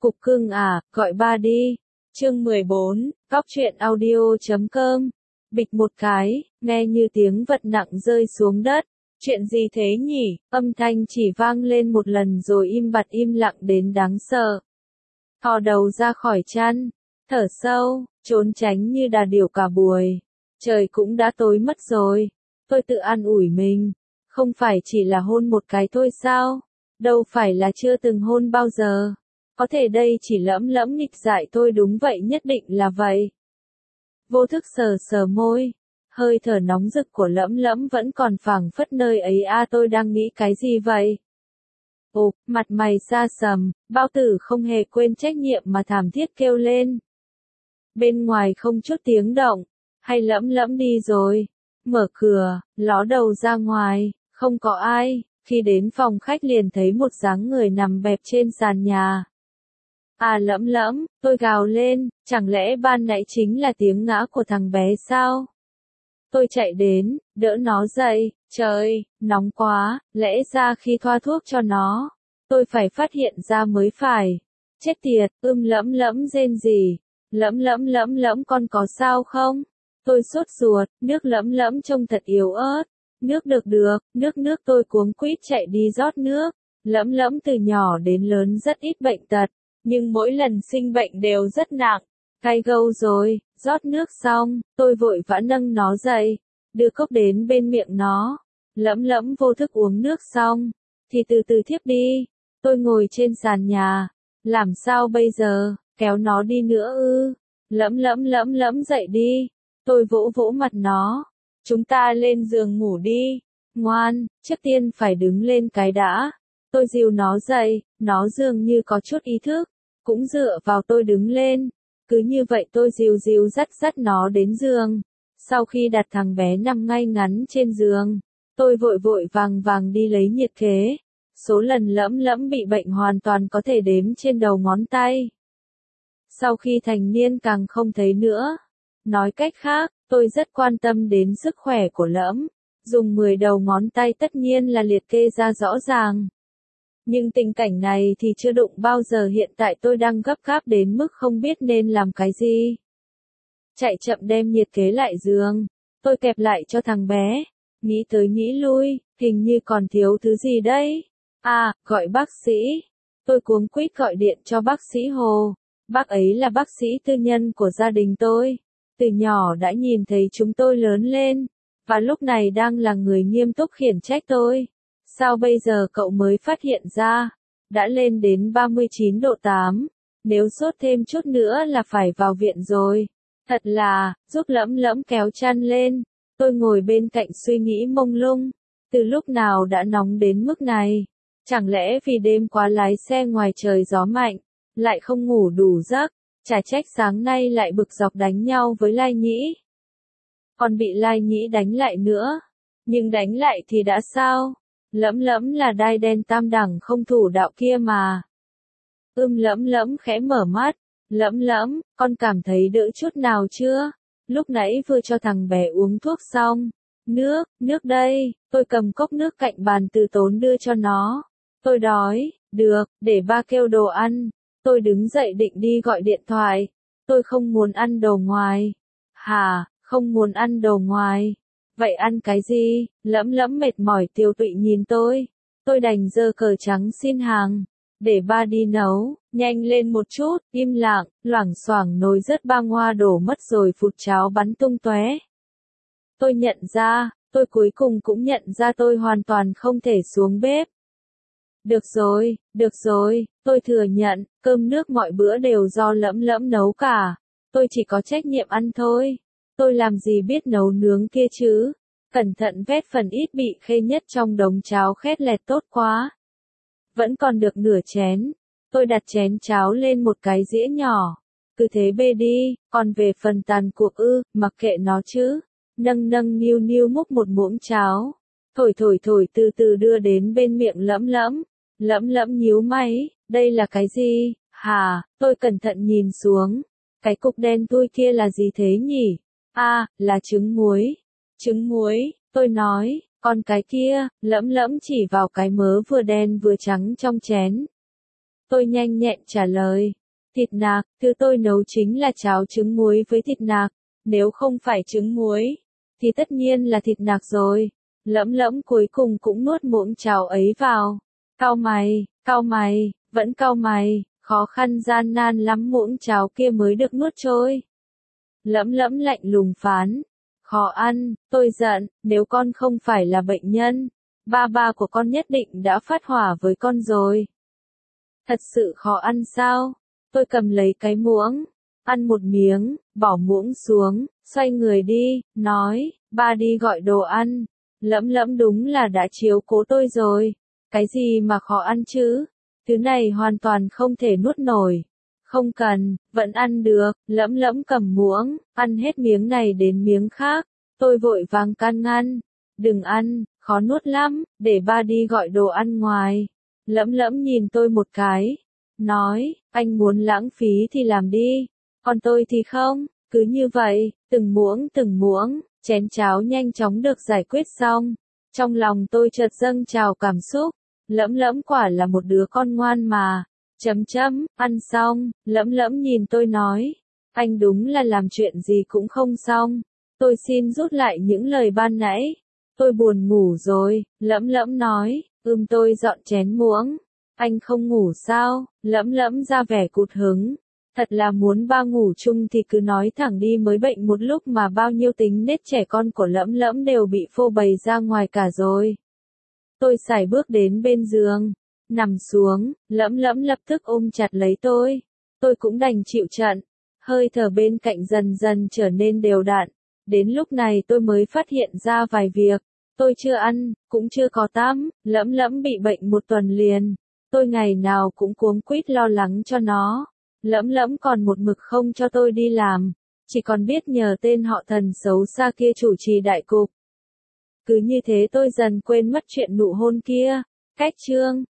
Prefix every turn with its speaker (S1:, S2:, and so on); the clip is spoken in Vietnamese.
S1: Cục cưng à, gọi ba đi. Chương 14, Góc truyện audio.com. Bịch một cái, nghe như tiếng vật nặng rơi xuống đất. Chuyện gì thế nhỉ? Âm thanh chỉ vang lên một lần rồi im bặt im lặng đến đáng sợ. Thò đầu ra khỏi chăn, thở sâu, trốn tránh như đà điểu cả buổi. Trời cũng đã tối mất rồi. Tôi tự an ủi mình. Không phải chỉ là hôn một cái thôi sao? Đâu phải là chưa từng hôn bao giờ. Có thể đây chỉ lẫm lẫm nghịch dại tôi, đúng vậy, nhất định là vậy. Vô thức sờ sờ môi, hơi thở nóng rực của lẫm lẫm vẫn còn phảng phất nơi ấy. Tôi đang nghĩ cái gì vậy? Ồ, mặt mày xa sầm, bao tử không hề quên trách nhiệm mà thảm thiết kêu lên. Bên ngoài không chút tiếng động, hay lẫm lẫm đi rồi? Mở cửa, ló đầu ra ngoài, không có ai. Khi đến phòng khách liền thấy một dáng người nằm bẹp trên sàn nhà. Lẫm lẫm, tôi gào lên, chẳng lẽ ban nãy chính là tiếng ngã của thằng bé sao? Tôi chạy đến, đỡ nó dậy, trời, nóng quá, lẽ ra khi thoa thuốc cho nó, tôi phải phát hiện ra mới phải. Chết tiệt, lẫm lẫm rên rỉ, lẫm lẫm con có sao không? Tôi sốt ruột, nước lẫm lẫm trông thật yếu ớt. Nước được, nước tôi cuống quýt chạy đi rót nước. Lẫm lẫm từ nhỏ đến lớn rất ít bệnh tật, nhưng mỗi lần sinh bệnh đều rất nặng. Cay gâu rồi, rót nước xong, tôi vội vã nâng nó dậy, đưa cốc đến bên miệng nó. Lẫm lẫm vô thức uống nước xong, thì từ từ thiếp đi. Tôi ngồi trên sàn nhà, làm sao bây giờ, kéo nó đi nữa ư? Lẫm lẫm dậy đi. Tôi vỗ vỗ mặt nó. Chúng ta lên giường ngủ đi. Ngoan, trước tiên phải đứng lên cái đã. Tôi dìu nó dậy, nó dường như có chút ý thức, cũng dựa vào tôi đứng lên. Cứ như vậy tôi dìu dắt nó đến giường. Sau khi đặt thằng bé nằm ngay ngắn trên giường, tôi vội vàng đi lấy nhiệt kế. Số lần lẫm lẫm bị bệnh hoàn toàn có thể đếm trên đầu ngón tay. Sau khi thành niên càng không thấy nữa. Nói cách khác, tôi rất quan tâm đến sức khỏe của lẫm. Dùng 10 đầu ngón tay tất nhiên là liệt kê ra rõ ràng. Nhưng tình cảnh này thì chưa đụng bao giờ, hiện tại tôi đang gấp gáp đến mức không biết nên làm cái gì. Chạy chậm đem nhiệt kế lại giường, tôi kẹp lại cho thằng bé. Nghĩ tới nghĩ lui, hình như còn thiếu thứ gì đấy. Gọi bác sĩ. Tôi cuống quýt gọi điện cho bác sĩ Hồ. Bác ấy là bác sĩ tư nhân của gia đình tôi. Từ nhỏ đã nhìn thấy chúng tôi lớn lên, và lúc này đang là người nghiêm túc khiển trách tôi. Sao bây giờ cậu mới phát hiện ra? Đã lên đến 39 độ 8. Nếu sốt thêm chút nữa là phải vào viện rồi. Thật là, giúp lẫm lẫm kéo chăn lên. Tôi ngồi bên cạnh suy nghĩ mông lung. Từ lúc nào đã nóng đến mức này? Chẳng lẽ vì đêm qua lái xe ngoài trời gió mạnh, lại không ngủ đủ giấc? Chả trách sáng nay lại bực dọc đánh nhau với Lai Nhĩ. Còn bị Lai Nhĩ đánh lại nữa. Nhưng đánh lại thì đã sao? Lẫm lẫm là đai đen tam đẳng không thủ đạo kia mà. Lẫm lẫm khẽ mở mắt. Lẫm lẫm, con cảm thấy đỡ chút nào chưa? Lúc nãy vừa cho thằng bé uống thuốc xong. Nước đây. Tôi cầm cốc nước cạnh bàn từ tốn đưa cho nó. Tôi đói. Được, để ba kêu đồ ăn. Tôi đứng dậy định đi gọi điện thoại. Tôi không muốn ăn đồ ngoài. Hả, không muốn ăn đồ ngoài. Vậy ăn cái gì? Lẫm lẫm mệt mỏi tiêu tụy nhìn tôi. Tôi đành giơ cờ trắng xin hàng. Để ba đi nấu, nhanh lên một chút, im lặng, loảng xoảng nồi rớt bang hoa đổ mất rồi phụt cháo bắn tung tóe. Tôi cuối cùng cũng nhận ra tôi hoàn toàn không thể xuống bếp. Được rồi, tôi thừa nhận, cơm nước mọi bữa đều do lẫm lẫm nấu cả. Tôi chỉ có trách nhiệm ăn thôi. Tôi làm gì biết nấu nướng kia chứ. Cẩn thận vét phần ít bị khê nhất trong đống cháo khét lẹt, tốt quá. Vẫn còn được nửa chén. Tôi đặt chén cháo lên một cái dĩa nhỏ. Cứ thế bê đi, còn về phần tàn cuộc mặc kệ nó chứ. Nâng niu múc một muỗng cháo. Thổi từ từ đưa đến bên miệng lẫm lẫm. Lẫm lẫm nhíu mày, đây là cái gì? Hả, tôi cẩn thận nhìn xuống. Cái cục đen thui kia là gì thế nhỉ? Là trứng muối. Trứng muối, tôi nói, còn cái kia, lẫm lẫm chỉ vào cái mớ vừa đen vừa trắng trong chén. Tôi nhanh nhẹn trả lời. Thịt nạc, thứ tôi nấu chính là cháo trứng muối với thịt nạc. Nếu không phải trứng muối, thì tất nhiên là thịt nạc rồi. Lẫm lẫm cuối cùng cũng nuốt muỗng cháo ấy vào. Cau mày, vẫn cau mày, khó khăn gian nan lắm muỗng cháo kia mới được nuốt trôi. Lẫm lẫm lạnh lùng phán. Khó ăn, tôi giận, nếu con không phải là bệnh nhân, ba của con nhất định đã phát hỏa với con rồi. Thật sự khó ăn sao? Tôi cầm lấy cái muỗng, ăn một miếng, bỏ muỗng xuống, xoay người đi, nói, ba đi gọi đồ ăn. Lẫm lẫm đúng là đã chiếu cố tôi rồi. Cái gì mà khó ăn chứ? Thứ này hoàn toàn không thể nuốt nổi. Không cần, vẫn ăn được. Lẫm lẫm cầm muỗng, ăn hết miếng này đến miếng khác. Tôi vội vàng can ngăn. Đừng ăn, khó nuốt lắm, để ba đi gọi đồ ăn ngoài. Lẫm lẫm nhìn tôi một cái, nói, anh muốn lãng phí thì làm đi, còn tôi thì không. Cứ như vậy, từng muỗng, chén cháo nhanh chóng được giải quyết xong. Trong lòng tôi chợt dâng trào cảm xúc. Lẫm lẫm quả là một đứa con ngoan mà. Ăn xong, lẫm lẫm nhìn tôi nói, anh đúng là làm chuyện gì cũng không xong. Tôi xin rút lại những lời ban nãy. Tôi buồn ngủ rồi, lẫm lẫm nói, tôi dọn chén muỗng. Anh không ngủ sao? Lẫm lẫm ra vẻ cụt hứng. Thật là muốn ba ngủ chung thì cứ nói thẳng đi mới bệnh một lúc mà bao nhiêu tính nết trẻ con của lẫm lẫm đều bị phô bày ra ngoài cả rồi. Tôi sải bước đến bên giường, nằm xuống, lẫm lẫm lập tức ôm chặt lấy tôi. Tôi cũng đành chịu trận. Hơi thở bên cạnh dần dần trở nên đều đặn. Đến lúc này tôi mới phát hiện ra vài việc. Tôi chưa ăn, cũng chưa có tắm, lẫm lẫm bị bệnh một tuần liền. Tôi ngày nào cũng cuống quýt lo lắng cho nó. Lẫm lẫm còn một mực không cho tôi đi làm. Chỉ còn biết nhờ tên họ Thần xấu xa kia chủ trì đại cục. Cứ như thế tôi dần quên mất chuyện nụ hôn kia. Cách chương